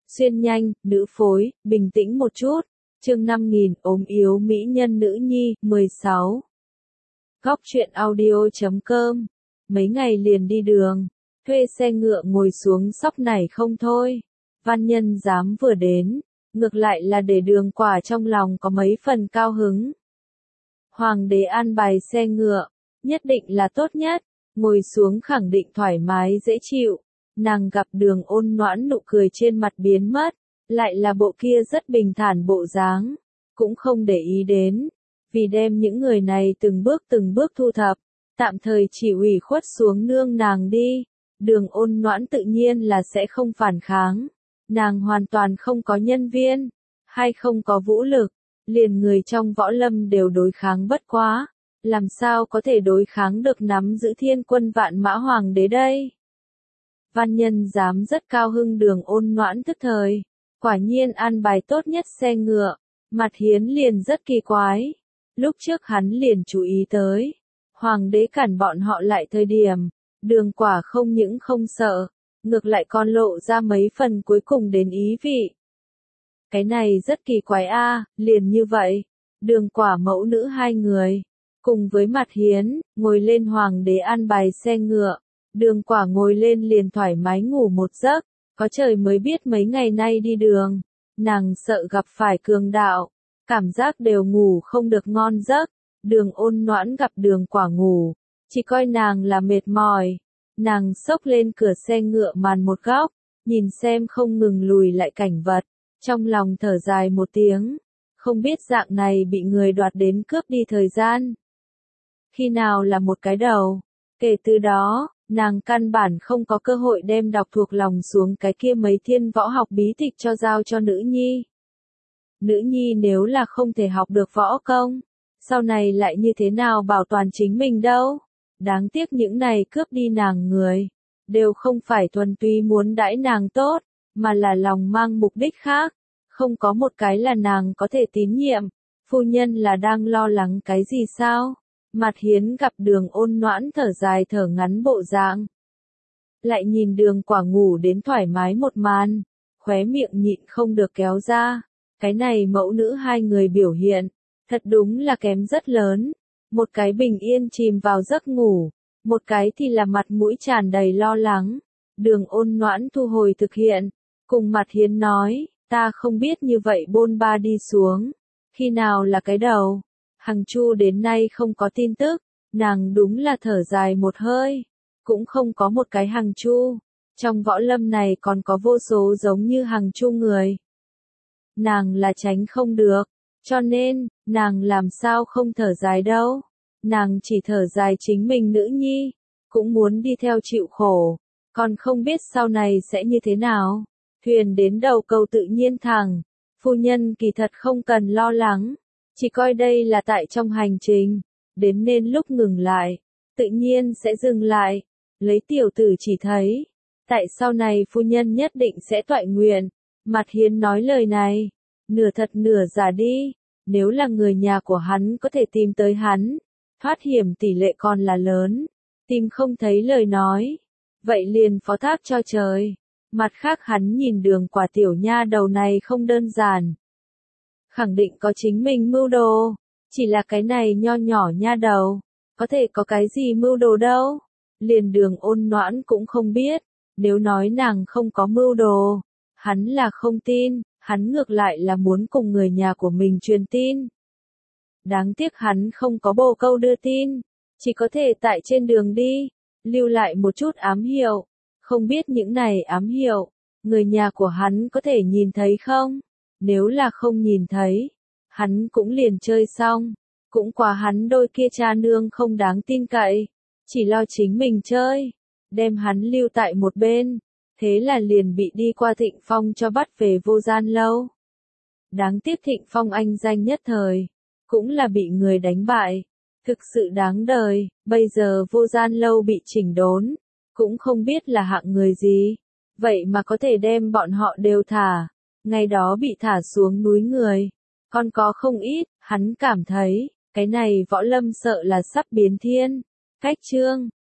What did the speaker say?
xuyên nhanh, nữ phối, bình tĩnh một chút. Chương 5000, ốm yếu mỹ nhân nữ nhi, 16. Góc truyện audio.com. Mấy ngày liền đi đường, thuê xe ngựa ngồi xuống sóc nảy không thôi. Văn nhân giám vừa đến, ngược lại là để Đường Quả trong lòng có mấy phần cao hứng. Hoàng đế an bài xe ngựa, nhất định là tốt nhất, ngồi xuống khẳng định thoải mái dễ chịu. Nàng gặp Đường Ôn Noãn nụ cười trên mặt biến mất, lại là bộ kia rất bình thản bộ dáng, cũng không để ý đến, vì đem những người này từng bước thu thập, tạm thời chỉ ủy khuất xuống nương nàng đi. Đường Ôn Noãn tự nhiên là sẽ không phản kháng, nàng hoàn toàn không có nhân viên, hay không có vũ lực, liền người trong võ lâm đều đối kháng bất quá, làm sao có thể đối kháng được nắm giữ thiên quân vạn mã hoàng đế đây. Văn nhân giám rất cao hưng Đường Ôn Noãn tức thời, quả nhiên an bài tốt nhất xe ngựa. Mặt Hiến liền rất kỳ quái, lúc trước hắn liền chú ý tới, hoàng đế cản bọn họ lại thời điểm, Đường Quả không những không sợ, ngược lại còn lộ ra mấy phần cuối cùng đến ý vị. Cái này rất kỳ quái a, liền như vậy, Đường Quả mẫu nữ hai người, cùng với Mặt Hiến, ngồi lên hoàng đế an bài xe ngựa. Đường Quả ngồi lên liền thoải mái ngủ một giấc, có trời mới biết mấy ngày nay đi đường, nàng sợ gặp phải cường đạo, cảm giác đều ngủ không được ngon giấc. Đường Ôn Noãn gặp Đường Quả ngủ, chỉ coi nàng là mệt mỏi, nàng xốc lên cửa xe ngựa màn một góc, nhìn xem không ngừng lùi lại cảnh vật, trong lòng thở dài một tiếng, không biết dạng này bị người đoạt đến cướp đi thời gian. Khi nào là một cái đầu, kể từ đó, nàng căn bản không có cơ hội đem đọc thuộc lòng xuống cái kia mấy thiên võ học bí tịch cho giao cho nữ nhi. Nữ nhi nếu là không thể học được võ công, sau này lại như thế nào bảo toàn chính mình đâu. Đáng tiếc những này cướp đi nàng người, đều không phải thuần túy muốn đãi nàng tốt, mà là lòng mang mục đích khác, không có một cái là nàng có thể tín nhiệm. Phu nhân là đang lo lắng cái gì sao? Mặt Hiến gặp Đường Ôn Noãn thở dài thở ngắn bộ dạng, lại nhìn Đường Quả ngủ đến thoải mái một màn, khóe miệng nhịn không được kéo ra. Cái này mẫu nữ hai người biểu hiện, thật đúng là kém rất lớn. Một cái bình yên chìm vào giấc ngủ, một cái thì là mặt mũi tràn đầy lo lắng. Đường Ôn Noãn thu hồi thực hiện, cùng Mặt Hiến nói, ta không biết như vậy bôn ba đi xuống, khi nào là cái đầu. Hằng Chu đến nay không có tin tức, nàng đúng là thở dài một hơi, cũng không có một cái Hằng Chu. Trong võ lâm này còn có vô số giống như Hằng Chu người. Nàng là tránh không được, cho nên, nàng làm sao không thở dài đâu. Nàng chỉ thở dài chính mình nữ nhi, cũng muốn đi theo chịu khổ, còn không biết sau này sẽ như thế nào. Thuyền đến đầu cầu tự nhiên thẳng, phu nhân kỳ thật không cần lo lắng, chỉ coi đây là tại trong hành trình, đến nên lúc ngừng lại, tự nhiên sẽ dừng lại. Lấy tiểu tử chỉ thấy, tại sau này phu nhân nhất định sẽ toại nguyện. Mặt Hiến nói lời này, nửa thật nửa giả đi, nếu là người nhà của hắn có thể tìm tới hắn, thoát hiểm tỷ lệ còn là lớn, tìm không thấy lời nói, vậy liền phó thác cho trời. Mặt khác hắn nhìn Đường Quả tiểu nha đầu này không đơn giản, khẳng định có chính mình mưu đồ, chỉ là cái này nho nhỏ nha đầu, có thể có cái gì mưu đồ đâu. Liền Đường Ôn Noãn cũng không biết, nếu nói nàng không có mưu đồ, hắn là không tin, hắn ngược lại là muốn cùng người nhà của mình truyền tin. Đáng tiếc hắn không có bồ câu đưa tin, chỉ có thể tại trên đường đi, lưu lại một chút ám hiệu, không biết những này ám hiệu, người nhà của hắn có thể nhìn thấy không? Nếu là không nhìn thấy, hắn cũng liền chơi xong, cũng qua hắn đôi kia cha nương không đáng tin cậy, chỉ lo chính mình chơi, đem hắn lưu tại một bên, thế là liền bị đi qua Thịnh Phong cho bắt về Vô Gian Lâu. Đáng tiếc Thịnh Phong anh danh nhất thời, cũng là bị người đánh bại, thực sự đáng đời. Bây giờ Vô Gian Lâu bị chỉnh đốn, cũng không biết là hạng người gì, vậy mà có thể đem bọn họ đều thả. Ngày đó bị thả xuống núi người, còn có không ít. Hắn cảm thấy, cái này võ lâm sợ là sắp biến thiên. Cách chương